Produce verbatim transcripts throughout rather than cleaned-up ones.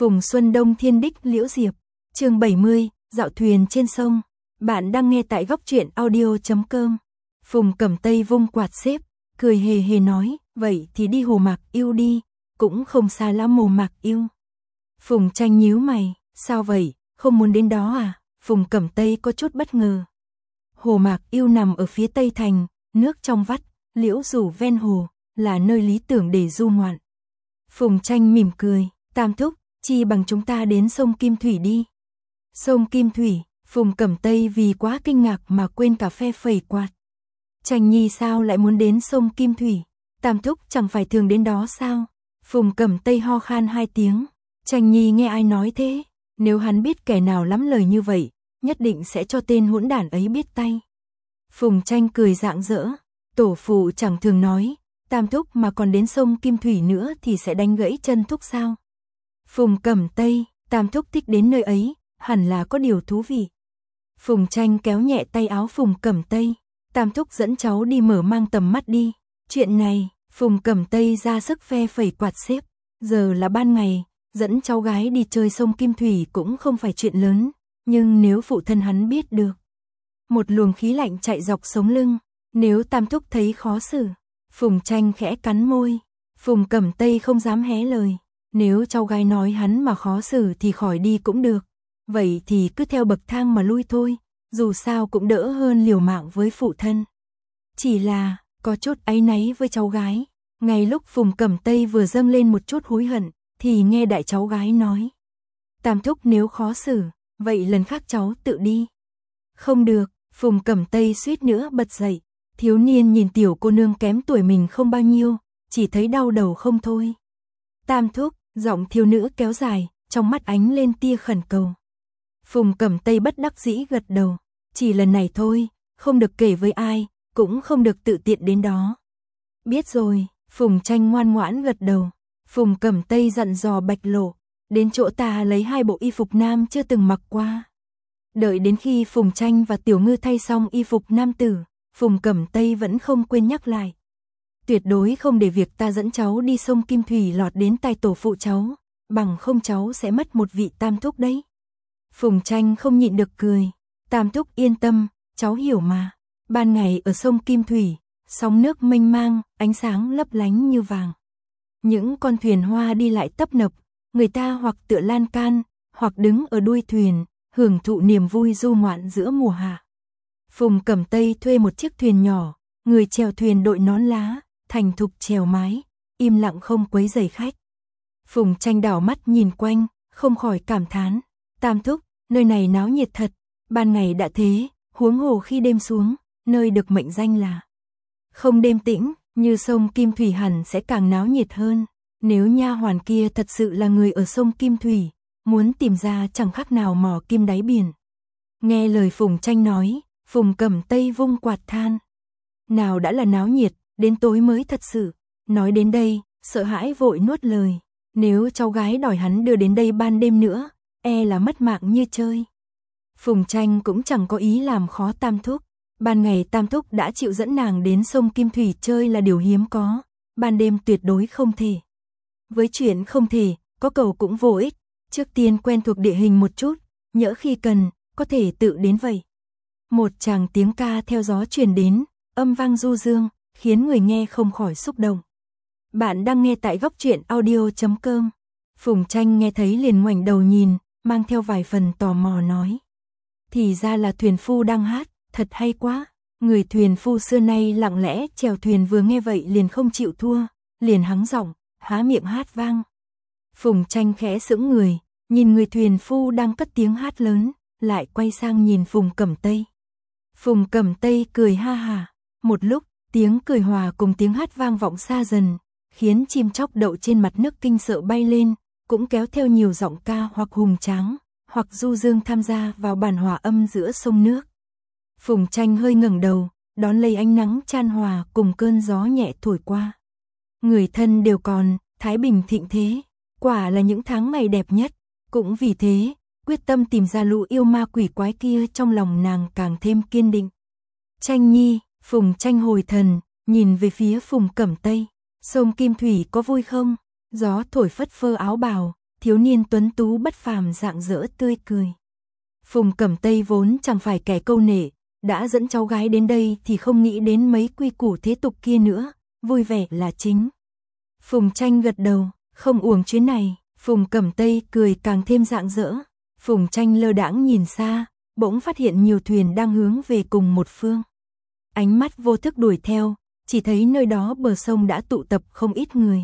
Phùng Xuân Đông Thiên Đích Liễu Diệp, chương bảy mươi, dạo thuyền trên sông. Bạn đang nghe tại góc truyện audio chấm com. Phùng Cẩm Tây vung quạt xếp, cười hề hề nói, vậy thì đi Hồ Mạc Yêu đi, cũng không xa lắm Hồ Mạc Yêu. Phùng Tranh nhíu mày, sao vậy, không muốn đến đó à? Phùng Cẩm Tây có chút bất ngờ. Hồ Mạc Yêu nằm ở phía tây thành, nước trong vắt, liễu rủ ven hồ, là nơi lý tưởng để du ngoạn. Phùng Tranh mỉm cười, Tam thúc, chi bằng chúng ta đến sông Kim Thủy đi. Sông Kim Thủy, Phùng Cẩm Tây vì quá kinh ngạc mà quên cả phe phẩy quạt. Tranh nhi sao lại muốn đến sông Kim Thủy? Tam thúc chẳng phải thường đến đó sao? Phùng Cẩm Tây ho khan hai tiếng. Tranh nhi nghe ai nói thế? Nếu hắn biết kẻ nào lắm lời như vậy, nhất định sẽ cho tên hỗn đản ấy biết tay. Phùng Tranh cười rạng rỡ. Tổ phụ chẳng thường nói, Tam thúc mà còn đến sông Kim Thủy nữa thì sẽ đánh gãy chân thúc sao? Phùng Cẩm Tây, Tam thúc thích đến nơi ấy, hẳn là có điều thú vị. Phùng Tranh kéo nhẹ tay áo Phùng Cẩm Tây. Tam thúc dẫn cháu đi mở mang tầm mắt đi. Chuyện này, Phùng Cẩm Tây ra sức phe phẩy quạt xếp. Giờ là ban ngày, dẫn cháu gái đi chơi sông Kim Thủy cũng không phải chuyện lớn. Nhưng nếu phụ thân hắn biết được. Một luồng khí lạnh chạy dọc sống lưng. Nếu Tam thúc thấy khó xử. Phùng Tranh khẽ cắn môi. Phùng Cẩm Tây không dám hé lời. Nếu cháu gái nói hắn mà khó xử thì khỏi đi cũng được. Vậy thì cứ theo bậc thang mà lui thôi. Dù sao cũng đỡ hơn liều mạng với phụ thân. Chỉ là, có chút áy náy với cháu gái. Ngay lúc Phùng Cẩm Tây vừa dâng lên một chút hối hận, thì nghe đại cháu gái nói. Tam thúc nếu khó xử, vậy lần khác cháu tự đi. Không được, Phùng Cẩm Tây suýt nữa bật dậy. Thiếu niên nhìn tiểu cô nương kém tuổi mình không bao nhiêu, chỉ thấy đau đầu không thôi. Tam thúc, giọng thiếu nữ kéo dài, trong mắt ánh lên tia khẩn cầu. Phùng Cẩm Tây bất đắc dĩ gật đầu, chỉ lần này thôi, không được kể với ai, cũng không được tự tiện đến đó. Biết rồi, Phùng Tranh ngoan ngoãn gật đầu. Phùng Cẩm Tây dặn dò Bạch Lộ, đến chỗ ta lấy hai bộ y phục nam chưa từng mặc qua. Đợi đến khi Phùng Tranh và Tiểu Ngư thay xong y phục nam tử, Phùng Cẩm Tây vẫn không quên nhắc lại. Tuyệt đối không để việc ta dẫn cháu đi sông Kim Thủy lọt đến tai tổ phụ cháu, bằng không cháu sẽ mất một vị tam thúc đấy. Phùng Tranh không nhịn được cười. Tam thúc yên tâm, cháu hiểu mà. Ban ngày ở sông Kim Thủy, sóng nước mênh mang, ánh sáng lấp lánh như vàng. Những con thuyền hoa đi lại tấp nập, người ta hoặc tựa lan can, hoặc đứng ở đuôi thuyền, hưởng thụ niềm vui du ngoạn giữa mùa hạ. Phùng Cẩm Tây thuê một chiếc thuyền nhỏ, người chèo thuyền đội nón lá, thành thục chèo mái, im lặng không quấy rầy khách. Phùng Tranh đảo mắt nhìn quanh, không khỏi cảm thán. Tam thúc, nơi này náo nhiệt thật, ban ngày đã thế, huống hồ khi đêm xuống, nơi được mệnh danh là không đêm tĩnh, như sông Kim Thủy hẳn sẽ càng náo nhiệt hơn. Nếu nha hoàn kia thật sự là người ở sông Kim Thủy, muốn tìm ra chẳng khác nào mò kim đáy biển. Nghe lời Phùng Tranh nói, Phùng Cẩm Tây vung quạt than. Nào đã là náo nhiệt, đến tối mới thật sự. Nói đến đây, sợ hãi vội nuốt lời. Nếu cháu gái đòi hắn đưa đến đây ban đêm nữa, e là mất mạng như chơi. Phùng Tranh cũng chẳng có ý làm khó Tam thúc. Ban ngày Tam thúc đã chịu dẫn nàng đến sông Kim Thủy chơi là điều hiếm có. Ban đêm tuyệt đối không thể. Với chuyện không thể, có cầu cũng vô ích. Trước tiên quen thuộc địa hình một chút, nhỡ khi cần, có thể tự đến vậy. Một tràng tiếng ca theo gió truyền đến, âm vang du dương, khiến người nghe không khỏi xúc động. Bạn đang nghe tại góc truyện audio chấm com. Phùng Tranh nghe thấy liền ngoảnh đầu nhìn, mang theo vài phần tò mò nói. Thì ra là thuyền phu đang hát, thật hay quá. Người thuyền phu xưa nay lặng lẽ chèo thuyền vừa nghe vậy liền không chịu thua, liền hắng giọng, há miệng hát vang. Phùng Tranh khẽ sững người, nhìn người thuyền phu đang cất tiếng hát lớn, lại quay sang nhìn Phùng Cẩm Tây. Phùng Cẩm Tây cười ha hà, một lúc, tiếng cười hòa cùng tiếng hát vang vọng xa dần, khiến chim chóc đậu trên mặt nước kinh sợ bay lên, cũng kéo theo nhiều giọng ca hoặc hùng tráng, hoặc du dương tham gia vào bản hòa âm giữa sông nước. Phùng Tranh hơi ngẩng đầu, đón lấy ánh nắng chan hòa cùng cơn gió nhẹ thổi qua. Người thân đều còn, thái bình thịnh thế, quả là những tháng ngày đẹp nhất, cũng vì thế, quyết tâm tìm ra lũ yêu ma quỷ quái kia trong lòng nàng càng thêm kiên định. Tranh nhi, Phùng Tranh hồi thần, nhìn về phía Phùng Cẩm Tây. Sông Kim Thủy có vui không? Gió thổi phất phơ áo bào, thiếu niên tuấn tú bất phàm rạng rỡ tươi cười. Phùng Cẩm Tây vốn chẳng phải kẻ câu nệ, đã dẫn cháu gái đến đây thì không nghĩ đến mấy quy củ thế tục kia nữa, vui vẻ là chính. Phùng Tranh gật đầu, không uổng chuyến này, Phùng Cẩm Tây cười càng thêm rạng rỡ. Phùng Tranh lơ đãng nhìn xa, bỗng phát hiện nhiều thuyền đang hướng về cùng một phương. Ánh mắt vô thức đuổi theo, chỉ thấy nơi đó bờ sông đã tụ tập không ít người.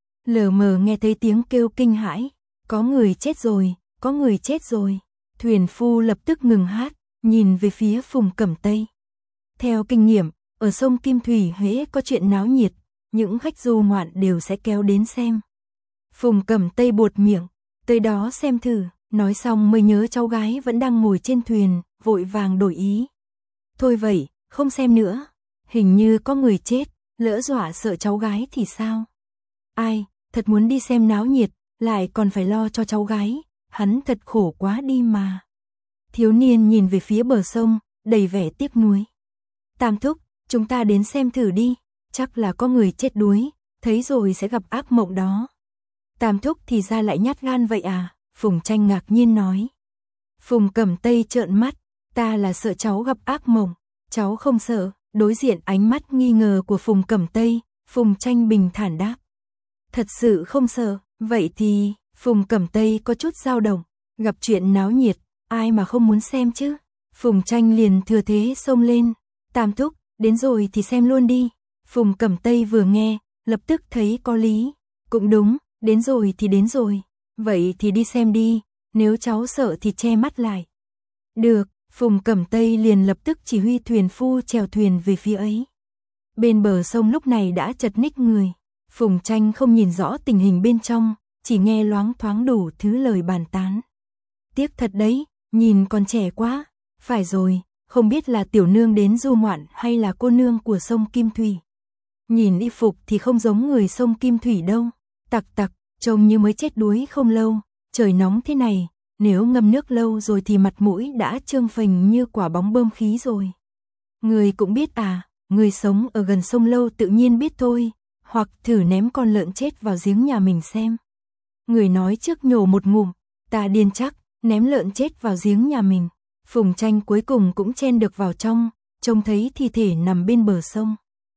Lờ mờ nghe thấy tiếng kêu kinh hãi, có người chết rồi, có người chết rồi. Thuyền phu lập tức ngừng hát, nhìn về phía Phùng Cẩm Tây. Theo kinh nghiệm, ở sông Kim Thủy hễ có chuyện náo nhiệt, những khách du ngoạn đều sẽ kéo đến xem. Phùng Cẩm Tây buột miệng, tới đó xem thử, nói xong mới nhớ cháu gái vẫn đang ngồi trên thuyền, vội vàng đổi ý. Thôi vậy, không xem nữa, hình như có người chết, lỡ dọa sợ cháu gái thì sao? Ai, thật muốn đi xem náo nhiệt, lại còn phải lo cho cháu gái, hắn thật khổ quá đi mà. Thiếu niên nhìn về phía bờ sông, đầy vẻ tiếc nuối. Tam thúc, chúng ta đến xem thử đi, chắc là có người chết đuối, thấy rồi sẽ gặp ác mộng đó. Tam thúc thì ra lại nhát gan vậy à? Phùng Tranh ngạc nhiên nói. Phùng Cẩm Tây trợn mắt, ta là sợ cháu gặp ác mộng, cháu không sợ. Đối diện ánh mắt nghi ngờ của Phùng Cẩm Tây, Phùng Tranh bình thản đáp. Thật sự không sợ, vậy thì, Phùng Cẩm Tây có chút dao động, gặp chuyện náo nhiệt, ai mà không muốn xem chứ. Phùng Tranh liền thừa thế xông lên, Tam thúc, đến rồi thì xem luôn đi. Phùng Cẩm Tây vừa nghe, lập tức thấy có lý, cũng đúng, đến rồi thì đến rồi, vậy thì đi xem đi, nếu cháu sợ thì che mắt lại. Được, Phùng Cẩm Tây liền lập tức chỉ huy thuyền phu chèo thuyền về phía ấy. Bên bờ sông lúc này đã chật ních người, Phùng Tranh không nhìn rõ tình hình bên trong, chỉ nghe loáng thoáng đủ thứ lời bàn tán. Tiếc thật đấy, nhìn còn trẻ quá, phải rồi, không biết là tiểu nương đến du ngoạn hay là cô nương của sông Kim Thủy. Nhìn y phục thì không giống người sông Kim Thủy đâu, tặc tặc, trông như mới chết đuối không lâu, trời nóng thế này, nếu ngâm nước lâu rồi thì mặt mũi đã trương phình như quả bóng bơm khí rồi. Người cũng biết à, người sống ở gần sông lâu tự nhiên biết thôi, hoặc thử ném con lợn chết vào giếng nhà mình xem. Người nói trước nhổ một ngụm, ta điên chắc, ném lợn chết vào giếng nhà mình. Phùng Tranh cuối cùng cũng chen được vào trong, trông thấy thi thể nằm bên bờ sông.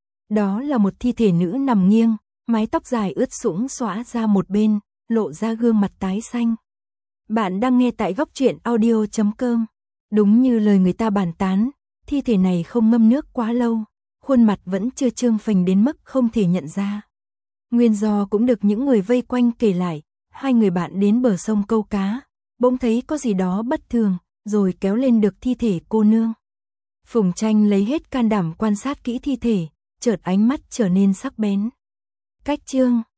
Đó là một thi thể nữ nằm nghiêng, mái tóc dài ướt sũng xõa ra một bên, lộ ra gương mặt tái xanh. Bạn đang nghe tại góc truyện audio chấm com. Đúng như lời người ta bàn tán, thi thể này không ngâm nước quá lâu, khuôn mặt vẫn chưa trương phình đến mức không thể nhận ra. Nguyên do cũng được những người vây quanh kể lại, hai người bạn đến bờ sông câu cá, bỗng thấy có gì đó bất thường, rồi kéo lên được thi thể cô nương. Phùng Tranh lấy hết can đảm quan sát kỹ thi thể, chợt ánh mắt trở nên sắc bén. Cách chương